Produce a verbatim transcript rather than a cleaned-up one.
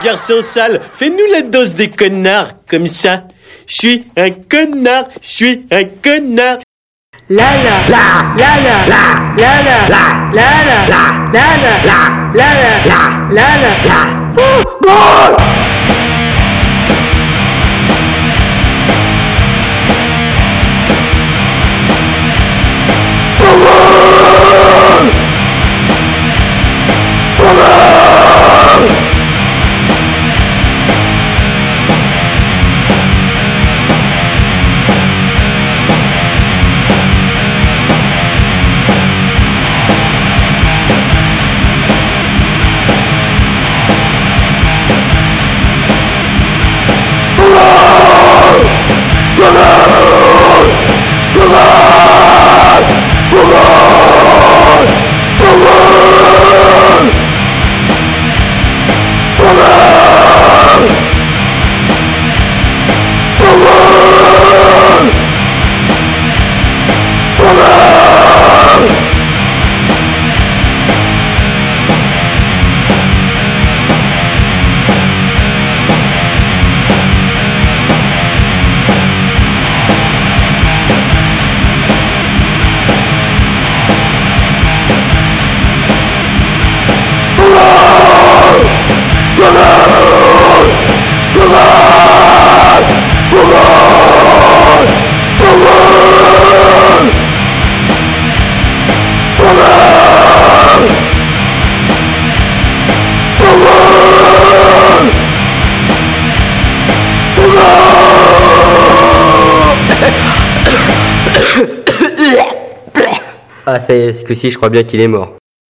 Garçon sale, fais-nous la dose des connards, comme ça. Je suis un connard, je suis un connard. La la la la la la la la la la la la la la la la la la. Ah ça y est, ce coup-ci je crois bien qu'il est mort.